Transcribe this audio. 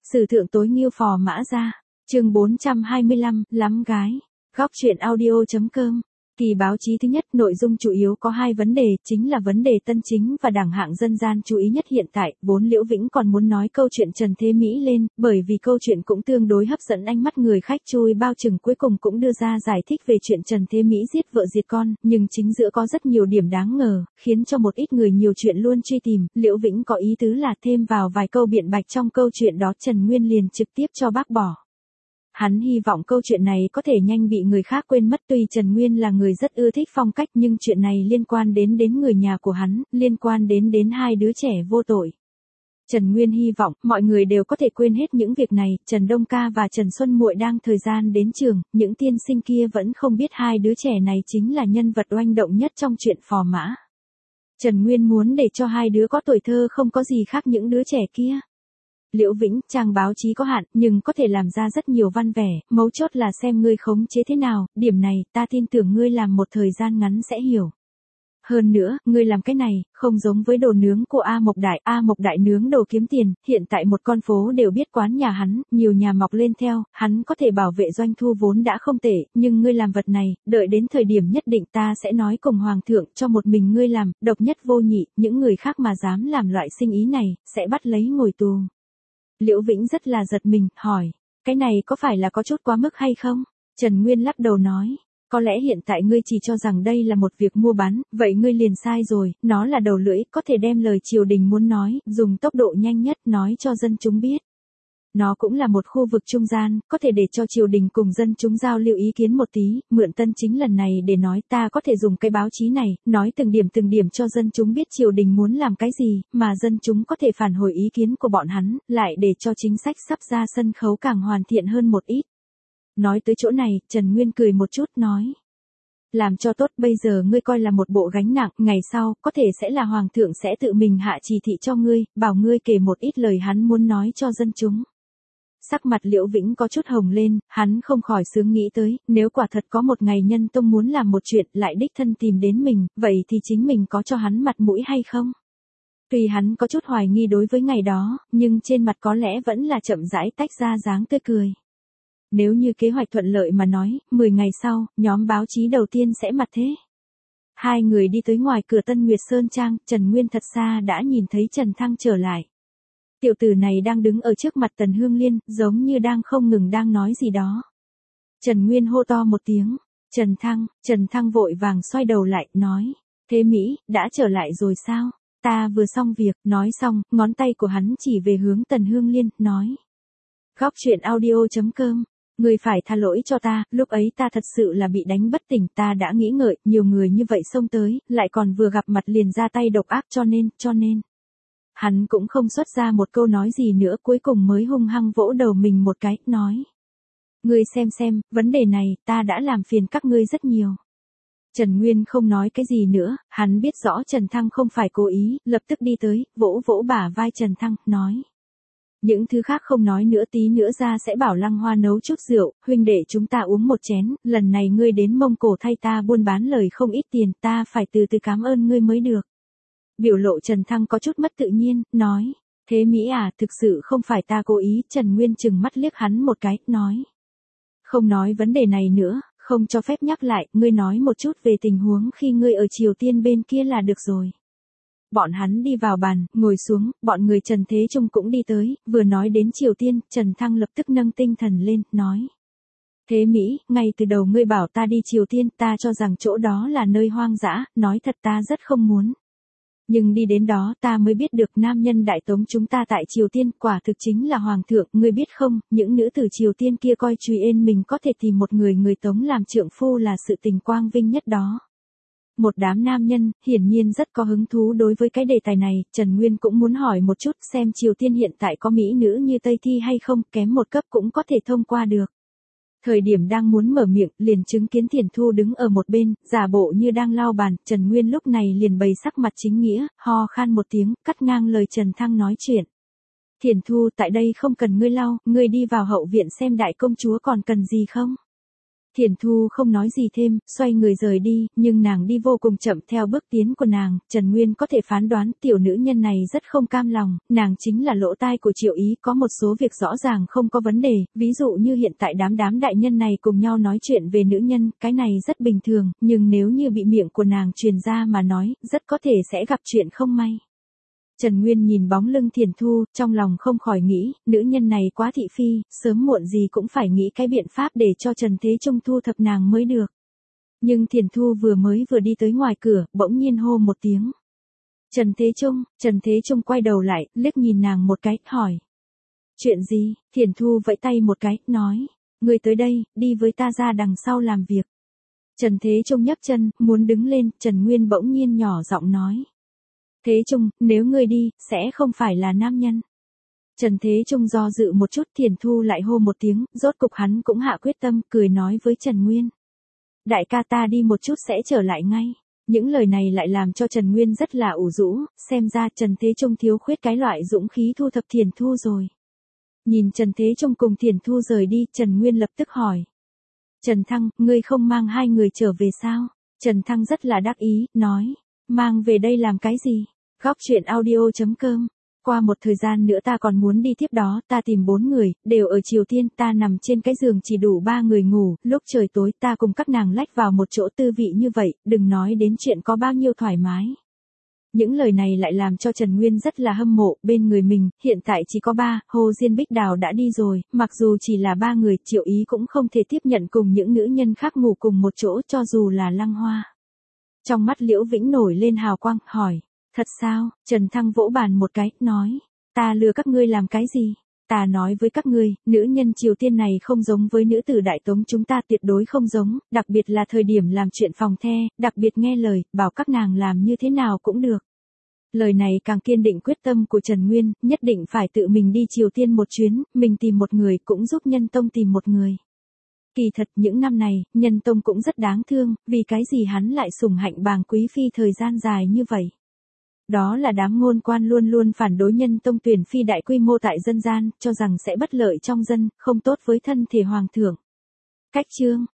Sử thượng tối nghiêu phò mã ra. Chương 425, lắm gái. Góc truyện audio.com. Kỳ báo chí thứ nhất, nội dung chủ yếu có hai vấn đề, chính là vấn đề tân chính và đẳng hạng dân gian chú ý nhất hiện tại. Vốn Liễu Vĩnh còn muốn nói câu chuyện Trần Thế Mỹ lên, bởi vì câu chuyện cũng tương đối hấp dẫn ánh mắt người khách chui bao chừng, cuối cùng cũng đưa ra giải thích về chuyện Trần Thế Mỹ giết vợ diệt con, nhưng chính giữa có rất nhiều điểm đáng ngờ, khiến cho một ít người nhiều chuyện luôn truy tìm. Liễu Vĩnh có ý tứ là thêm vào vài câu biện bạch trong câu chuyện đó, Trần Nguyên liền trực tiếp cho bác bỏ. Hắn hy vọng câu chuyện này có thể nhanh bị người khác quên mất, tuy Trần Nguyên là người rất ưa thích phong cách nhưng chuyện này liên quan đến người nhà của hắn, liên quan đến hai đứa trẻ vô tội. Trần Nguyên hy vọng mọi người đều có thể quên hết những việc này. Trần Đông Ca và Trần Xuân Muội đang thời gian đến trường, những tiên sinh kia vẫn không biết hai đứa trẻ này chính là nhân vật oanh động nhất trong chuyện phò mã. Trần Nguyên muốn để cho hai đứa có tuổi thơ không có gì khác những đứa trẻ kia. Liễu Vĩnh, trang báo chí có hạn, nhưng có thể làm ra rất nhiều văn vẻ, mấu chốt là xem ngươi khống chế thế nào, điểm này, ta tin tưởng ngươi làm một thời gian ngắn sẽ hiểu. Hơn nữa, ngươi làm cái này, không giống với đồ nướng của A Mộc Đại nướng đồ kiếm tiền, hiện tại một con phố đều biết quán nhà hắn, nhiều nhà mọc lên theo, hắn có thể bảo vệ doanh thu vốn đã không tệ, nhưng ngươi làm vật này, đợi đến thời điểm nhất định ta sẽ nói cùng Hoàng thượng cho một mình ngươi làm, độc nhất vô nhị, những người khác mà dám làm loại sinh ý này, sẽ bắt lấy ngồi tù. Liễu Vĩnh rất là giật mình, hỏi, cái này có phải là có chút quá mức hay không? Trần Nguyên lắc đầu nói, có lẽ hiện tại ngươi chỉ cho rằng đây là một việc mua bán, vậy ngươi liền sai rồi, nó là đầu lưỡi, có thể đem lời triều đình muốn nói, dùng tốc độ nhanh nhất nói cho dân chúng biết. Nó cũng là một khu vực trung gian, có thể để cho triều đình cùng dân chúng giao lưu ý kiến một tí, mượn tân chính lần này để nói, ta có thể dùng cái báo chí này, nói từng điểm cho dân chúng biết triều đình muốn làm cái gì, mà dân chúng có thể phản hồi ý kiến của bọn hắn, lại để cho chính sách sắp ra sân khấu càng hoàn thiện hơn một ít. Nói tới chỗ này, Trần Nguyên cười một chút nói. Làm cho tốt, bây giờ ngươi coi là một bộ gánh nặng, ngày sau, có thể sẽ là Hoàng thượng sẽ tự mình hạ chỉ thị cho ngươi, bảo ngươi kể một ít lời hắn muốn nói cho dân chúng. Sắc mặt Liễu Vĩnh có chút hồng lên, hắn không khỏi sướng nghĩ tới, nếu quả thật có một ngày Nhân Tông muốn làm một chuyện lại đích thân tìm đến mình, vậy thì chính mình có cho hắn mặt mũi hay không? Tuy hắn có chút hoài nghi đối với ngày đó, nhưng trên mặt có lẽ vẫn là chậm rãi tách ra dáng tươi cười. Nếu như kế hoạch thuận lợi mà nói, 10 ngày sau, nhóm báo chí đầu tiên sẽ mặt thế. Hai người đi tới ngoài cửa Tân Nguyệt Sơn Trang, Trần Nguyên thật xa đã nhìn thấy Trần Thăng trở lại. Tiểu tử này đang đứng ở trước mặt Tần Hương Liên, giống như đang không ngừng đang nói gì đó. Trần Nguyên hô to một tiếng, Trần Thăng vội vàng xoay đầu lại, nói, Thế Mỹ, đã trở lại rồi sao? Ta vừa xong việc, nói xong, ngón tay của hắn chỉ về hướng Tần Hương Liên, nói. Góc truyện audio.com. Người phải tha lỗi cho ta, lúc ấy ta thật sự là bị đánh bất tỉnh, ta đã nghĩ ngợi, nhiều người như vậy xông tới, lại còn vừa gặp mặt liền ra tay độc ác cho nên. Hắn cũng không xuất ra một câu nói gì nữa, cuối cùng mới hung hăng vỗ đầu mình một cái, nói. Ngươi xem, vấn đề này, ta đã làm phiền các ngươi rất nhiều. Trần Nguyên không nói cái gì nữa, hắn biết rõ Trần Thăng không phải cố ý, lập tức đi tới, vỗ bả vai Trần Thăng, nói. Những thứ khác không nói nữa, tí nữa ra sẽ bảo Lăng Hoa nấu chút rượu, huynh đệ chúng ta uống một chén, lần này ngươi đến Mông Cổ thay ta buôn bán lời không ít tiền, ta phải từ từ cảm ơn ngươi mới được. Biểu lộ Trần Thăng có chút mất tự nhiên, nói, Thế Mỹ à, thực sự không phải ta cố ý. Trần Nguyên chừng mắt liếc hắn một cái, nói. Không nói vấn đề này nữa, không cho phép nhắc lại, ngươi nói một chút về tình huống khi ngươi ở Triều Tiên bên kia là được rồi. Bọn hắn đi vào bàn, ngồi xuống, bọn người Trần Thế Trung cũng đi tới, vừa nói đến Triều Tiên, Trần Thăng lập tức nâng tinh thần lên, nói. Thế Mỹ, ngay từ đầu ngươi bảo ta đi Triều Tiên, ta cho rằng chỗ đó là nơi hoang dã, nói thật ta rất không muốn. Nhưng đi đến đó ta mới biết được nam nhân đại tống chúng ta tại Triều Tiên quả thực chính là Hoàng thượng, ngươi biết không, những nữ tử Triều Tiên kia coi truy ên mình có thể tìm một người tống làm trượng phu là sự tình quang vinh nhất đó. Một đám nam nhân, hiển nhiên rất có hứng thú đối với cái đề tài này, Trần Nguyên cũng muốn hỏi một chút xem Triều Tiên hiện tại có mỹ nữ như Tây Thi hay không, kém một cấp cũng có thể thông qua được. Thời điểm đang muốn mở miệng, liền chứng kiến Thiển Thu đứng ở một bên, giả bộ như đang lau bàn, Trần Nguyên lúc này liền bày sắc mặt chính nghĩa, ho khan một tiếng, cắt ngang lời Trần Thăng nói chuyện. Thiển Thu, tại đây không cần ngươi lau, ngươi đi vào hậu viện xem đại công chúa còn cần gì không? Thiền Thu không nói gì thêm, xoay người rời đi, nhưng nàng đi vô cùng chậm theo bước tiến của nàng, Trần Nguyên có thể phán đoán tiểu nữ nhân này rất không cam lòng, nàng chính là lỗ tai của Triệu Ý, có một số việc rõ ràng không có vấn đề, ví dụ như hiện tại đám đại nhân này cùng nhau nói chuyện về nữ nhân, cái này rất bình thường, nhưng nếu như bị miệng của nàng truyền ra mà nói, rất có thể sẽ gặp chuyện không may. Trần Nguyên nhìn bóng lưng Thiền Thu, trong lòng không khỏi nghĩ, nữ nhân này quá thị phi, sớm muộn gì cũng phải nghĩ cái biện pháp để cho Trần Thế Trung thu thập nàng mới được. Nhưng Thiền Thu vừa đi tới ngoài cửa, bỗng nhiên hô một tiếng. Trần Thế Trung quay đầu lại, liếc nhìn nàng một cái, hỏi. Chuyện gì? Thiền Thu vẫy tay một cái, nói. Ngươi tới đây, đi với ta ra đằng sau làm việc. Trần Thế Trung nhấc chân, muốn đứng lên, Trần Nguyên bỗng nhiên nhỏ giọng nói. Thế Trung, nếu ngươi đi, sẽ không phải là nam nhân. Trần Thế Trung do dự một chút, Thiền Thu lại hô một tiếng, rốt cục hắn cũng hạ quyết tâm, cười nói với Trần Nguyên. Đại ca ta đi một chút sẽ trở lại ngay. Những lời này lại làm cho Trần Nguyên rất là ủ rũ, xem ra Trần Thế Trung thiếu khuyết cái loại dũng khí thu thập Thiền Thu rồi. Nhìn Trần Thế Trung cùng Thiền Thu rời đi, Trần Nguyên lập tức hỏi. Trần Thăng, ngươi không mang hai người trở về sao? Trần Thăng rất là đắc ý, nói. Mang về đây làm cái gì? Góc truyện audio.com. Qua một thời gian nữa ta còn muốn đi tiếp đó, ta tìm 4 người, đều ở Triều Tiên, ta nằm trên cái giường chỉ đủ 3 người ngủ, lúc trời tối ta cùng các nàng lách vào một chỗ tư vị như vậy, đừng nói đến chuyện có bao nhiêu thoải mái. Những lời này lại làm cho Trần Nguyên rất là hâm mộ, bên người mình, hiện tại chỉ có 3, Hồ Diên Bích Đào đã đi rồi, mặc dù chỉ là 3 người, Triệu Ý cũng không thể tiếp nhận cùng những nữ nhân khác ngủ cùng một chỗ cho dù là Lăng Hoa. Trong mắt Liễu Vĩnh nổi lên hào quang, hỏi. Thật sao? Trần Thăng vỗ bàn một cái, nói. Ta lừa các ngươi làm cái gì? Ta nói với các ngươi, nữ nhân Triều Tiên này không giống với nữ tử Đại Tống chúng ta, tuyệt đối không giống, đặc biệt là thời điểm làm chuyện phòng the, đặc biệt nghe lời, bảo các nàng làm như thế nào cũng được. Lời này càng kiên định quyết tâm của Trần Nguyên, nhất định phải tự mình đi Triều Tiên một chuyến, mình tìm một người cũng giúp Nhân Tông tìm một người. Kỳ thật những năm này, Nhân Tông cũng rất đáng thương, vì cái gì hắn lại sủng hạnh Bàng Quý Phi thời gian dài như vậy. Đó là đám ngôn quan luôn luôn phản đối Nhân Tông tuyển phi đại quy mô tại dân gian, cho rằng sẽ bất lợi trong dân, không tốt với thân thể hoàng thượng. Cách chương